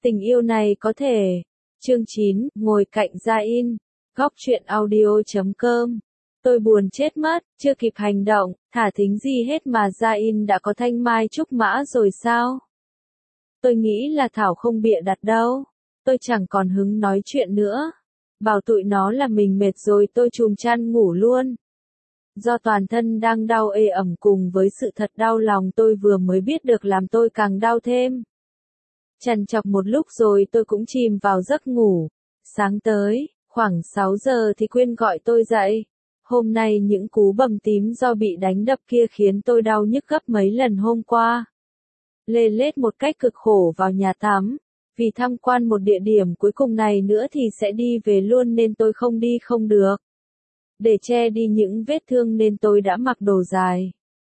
Tình yêu này có thể. Chương 9, ngồi cạnh Gia In. Góc truyện audio.com. Tôi buồn chết mất, chưa kịp hành động, thả thính gì hết mà Gia In đã có thanh mai trúc mã rồi sao? Tôi nghĩ là Thảo không bịa đặt đâu. Tôi chẳng còn hứng nói chuyện nữa. Bảo tụi nó là mình mệt rồi tôi chùm chăn ngủ luôn. Do toàn thân đang đau ê ẩm cùng với sự thật đau lòng tôi vừa mới biết được làm tôi càng đau thêm. Trằn trọc một lúc rồi tôi cũng chìm vào giấc ngủ. Sáng tới, khoảng 6 giờ thì Quyên gọi tôi dậy. Hôm nay những cú bầm tím do bị đánh đập kia khiến tôi đau nhức gấp mấy lần hôm qua. Lê lết một cách cực khổ vào nhà tắm. Vì tham quan một địa điểm cuối cùng này nữa thì sẽ đi về luôn nên tôi không đi không được. Để che đi những vết thương nên tôi đã mặc đồ dài.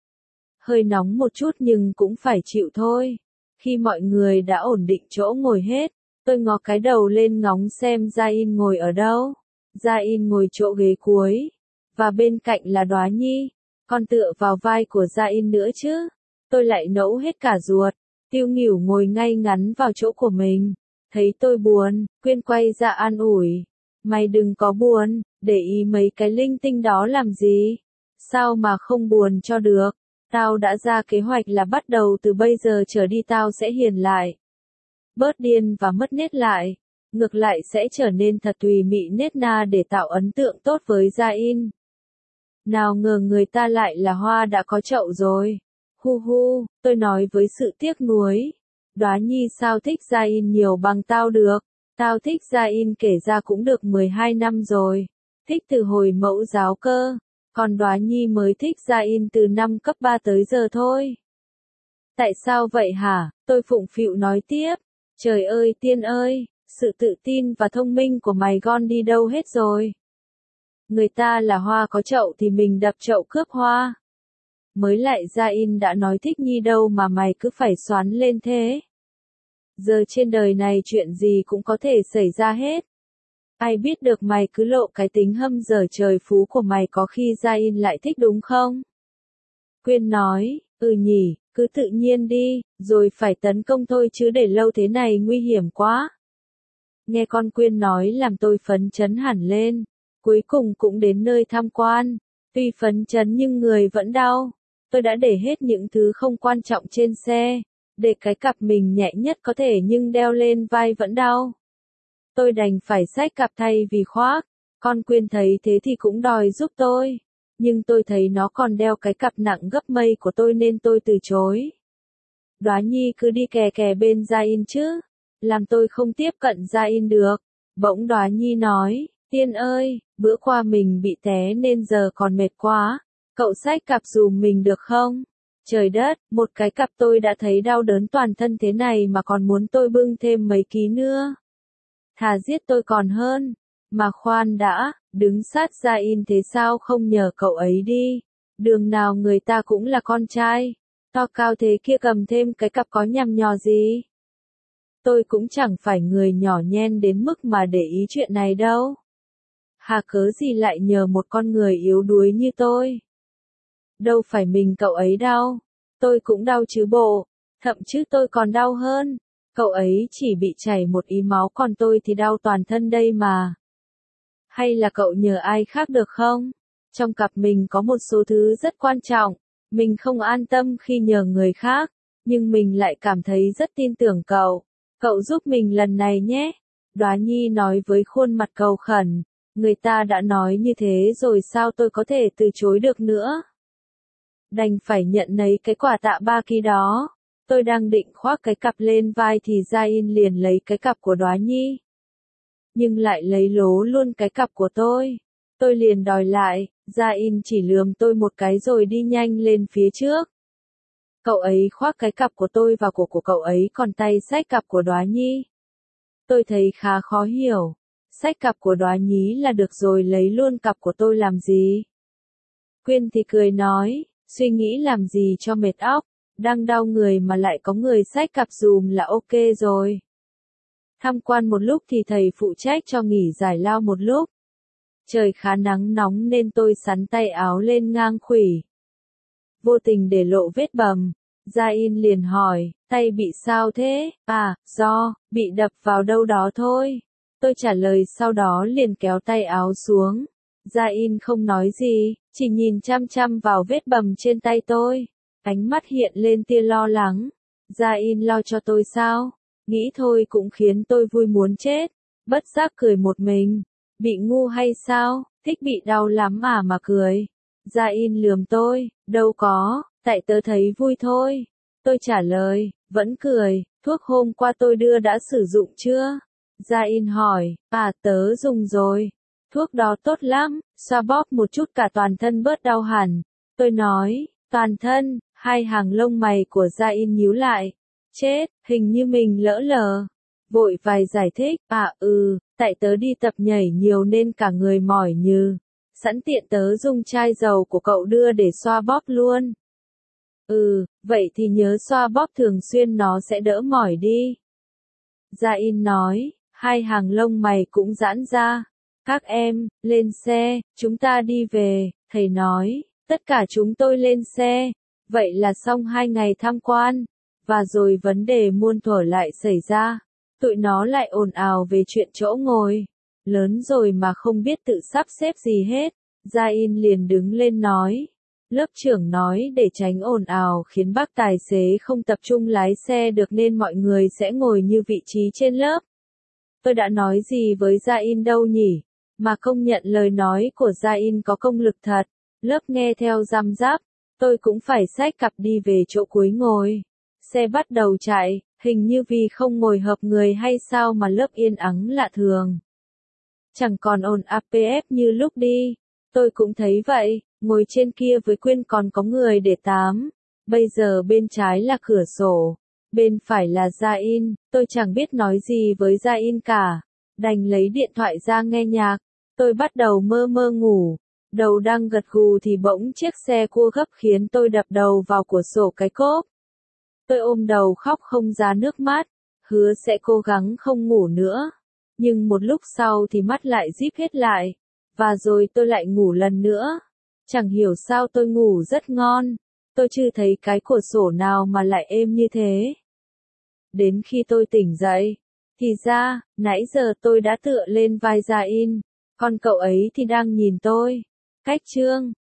Hơi nóng một chút nhưng cũng phải chịu thôi. Khi mọi người đã ổn định chỗ ngồi hết, tôi ngó cái đầu lên ngóng xem Gia In ngồi ở đâu. Gia In ngồi chỗ ghế cuối, và bên cạnh là Đóa Nhi, còn tựa vào vai của Gia In nữa chứ. Tôi lại nẫu hết cả ruột. Tiêu Nghỉu ngồi ngay ngắn vào chỗ của mình. Thấy tôi buồn, Quyên quay ra an ủi. Mày đừng có buồn, để ý mấy cái linh tinh đó làm gì. Sao mà không buồn cho được. Tao đã ra kế hoạch là bắt đầu từ bây giờ trở đi tao sẽ hiền lại. Bớt điên và mất nết lại. Ngược lại sẽ trở nên thật tùy mị nết na để tạo ấn tượng tốt với Gia In. Nào ngờ người ta lại là hoa đã có chậu rồi. Hu hu, tôi nói với sự tiếc nuối. Đóa Nhi sao thích Gia In nhiều bằng tao được. Tao thích Gia In kể ra cũng được 12 năm rồi. Thích từ hồi mẫu giáo cơ. Còn Đóa Nhi mới thích Gia In từ năm cấp 3 tới giờ thôi. Tại sao vậy hả? Tôi phụng phịu nói tiếp. Trời ơi Tiên ơi, sự tự tin và thông minh của mày gone đi đâu hết rồi? Người ta là hoa có chậu thì mình đập chậu cướp hoa. Mới lại Gia In đã nói thích Nhi đâu mà mày cứ phải xoắn lên thế. Giờ trên đời này chuyện gì cũng có thể xảy ra hết. Ai biết được mày cứ lộ cái tính hâm dở trời phú của mày có khi Gia In lại thích đúng không? Quyên nói, nhỉ, cứ tự nhiên đi, rồi phải tấn công thôi chứ để lâu thế này nguy hiểm quá. Nghe con Quyên nói làm tôi phấn chấn hẳn lên. Cuối cùng cũng đến nơi tham quan. Tuy phấn chấn nhưng người vẫn đau. Tôi đã để hết những thứ không quan trọng trên xe. Để cái cặp mình nhẹ nhất có thể nhưng đeo lên vai vẫn đau. Tôi đành phải xách cặp thay vì khoác. Con Quyên thấy thế thì cũng đòi giúp tôi. Nhưng tôi thấy nó còn đeo cái cặp nặng gấp mây của tôi nên tôi từ chối. Đóa Nhi cứ đi kè kè bên Gia In chứ. Làm tôi không tiếp cận Gia In được. Bỗng Đóa Nhi nói, Tiên ơi, bữa qua mình bị té nên giờ còn mệt quá. Cậu xách cặp giùm mình được không? Trời đất, một cái cặp tôi đã thấy đau đớn toàn thân thế này mà còn muốn tôi bưng thêm mấy ký nữa. Thà giết tôi còn hơn. Mà khoan đã, đứng sát Gia In thế sao không nhờ cậu ấy đi. Đường nào người ta cũng là con trai. To cao thế kia cầm thêm cái cặp có nhằm nhò gì. Tôi cũng chẳng phải người nhỏ nhen đến mức mà để ý chuyện này đâu. Hà cớ gì lại nhờ một con người yếu đuối như tôi. Đâu phải mình cậu ấy đau. Tôi cũng đau chứ bộ. Thậm chí tôi còn đau hơn. Cậu ấy chỉ bị chảy một ý máu còn tôi thì đau toàn thân đây mà. Hay là cậu nhờ ai khác được không? Trong cặp mình có một số thứ rất quan trọng. Mình không an tâm khi nhờ người khác. Nhưng mình lại cảm thấy rất tin tưởng cậu. Cậu giúp mình lần này nhé. Đóa Nhi nói với khuôn mặt cầu khẩn. Người ta đã nói như thế rồi sao tôi có thể từ chối được nữa. Đành phải nhận lấy cái quà tạ ba ký đó. Tôi đang định khoác cái cặp lên vai thì Gia In liền lấy cái cặp của Đóa Nhi. Nhưng lại lấy lố luôn cái cặp của tôi. Tôi liền đòi lại, Gia In chỉ lườm tôi một cái rồi đi nhanh lên phía trước. Cậu ấy khoác cái cặp của tôi vào cổ của cậu ấy còn tay xách cặp của Đóa Nhi. Tôi thấy khá khó hiểu. Xách cặp của Đóa Nhi là được rồi lấy luôn cặp của tôi làm gì? Quyên thì cười nói, suy nghĩ làm gì cho mệt óc, đang đau người mà lại có người xách cặp dùm là ok rồi. Tham quan một lúc thì thầy phụ trách cho nghỉ giải lao một lúc. Trời khá nắng nóng nên tôi xắn tay áo lên ngang khuỷu. Vô tình để lộ vết bầm. Gia In liền hỏi, tay bị sao thế? À, bị đập vào đâu đó thôi. Tôi trả lời sau đó liền kéo tay áo xuống. Gia In không nói gì, chỉ nhìn chăm chăm vào vết bầm trên tay tôi. Ánh mắt hiện lên tia lo lắng. Gia In lo cho tôi sao? Nghĩ thôi cũng khiến tôi vui muốn chết. Bất giác cười một mình. Bị ngu hay sao? Thích bị đau lắm mà cười. Gia In lườm tôi, đâu có, tại tớ thấy vui thôi. Tôi trả lời, vẫn cười, thuốc hôm qua tôi đưa đã sử dụng chưa? Gia In hỏi, tớ dùng rồi. Thuốc đó tốt lắm, xoa bóp một chút cả toàn thân bớt đau hẳn. Tôi nói, toàn thân, hai hàng lông mày của Gia In nhíu lại. Chết, hình như mình lỡ lờ. Vội vài giải thích, tại tớ đi tập nhảy nhiều nên cả người mỏi nhừ. Sẵn tiện tớ dùng chai dầu của cậu đưa để xoa bóp luôn. Vậy thì nhớ xoa bóp thường xuyên nó sẽ đỡ mỏi đi. Gia In nói, hai hàng lông mày cũng giãn ra. Các em, lên xe, chúng ta đi về, thầy nói, tất cả chúng tôi lên xe. Vậy là xong 2 ngày tham quan. Và rồi vấn đề muôn thuở lại xảy ra. Tụi nó lại ồn ào về chuyện chỗ ngồi. Lớn rồi mà không biết tự sắp xếp gì hết. Gia In liền đứng lên nói. Lớp trưởng nói để tránh ồn ào khiến bác tài xế không tập trung lái xe được nên mọi người sẽ ngồi như vị trí trên lớp. Tôi đã nói gì với Gia In đâu nhỉ? Mà công nhận lời nói của Gia In có công lực thật. Lớp nghe theo răm rắp. Tôi cũng phải xách cặp đi về chỗ cuối ngồi. Xe bắt đầu chạy, hình như vì không ngồi hợp người hay sao mà lớp yên ắng lạ thường. Chẳng còn ồn ap như lúc đi. Tôi cũng thấy vậy, ngồi trên kia với Quyên còn có người để tám. Bây giờ bên trái là cửa sổ, bên phải là Gia In, tôi chẳng biết nói gì với Gia In cả. Đành lấy điện thoại ra nghe nhạc. Tôi bắt đầu mơ mơ ngủ. Đầu đang gật gù thì bỗng chiếc xe cua gấp khiến tôi đập đầu vào cửa sổ cái cốp. Tôi ôm đầu khóc không ra nước mắt, hứa sẽ cố gắng không ngủ nữa. Nhưng một lúc sau thì mắt lại díp hết lại, và rồi tôi lại ngủ lần nữa. Chẳng hiểu sao tôi ngủ rất ngon, tôi chưa thấy cái cửa sổ nào mà lại êm như thế. Đến khi tôi tỉnh dậy, thì ra, nãy giờ tôi đã tựa lên vai Gia In, còn cậu ấy thì đang nhìn tôi. Cách chương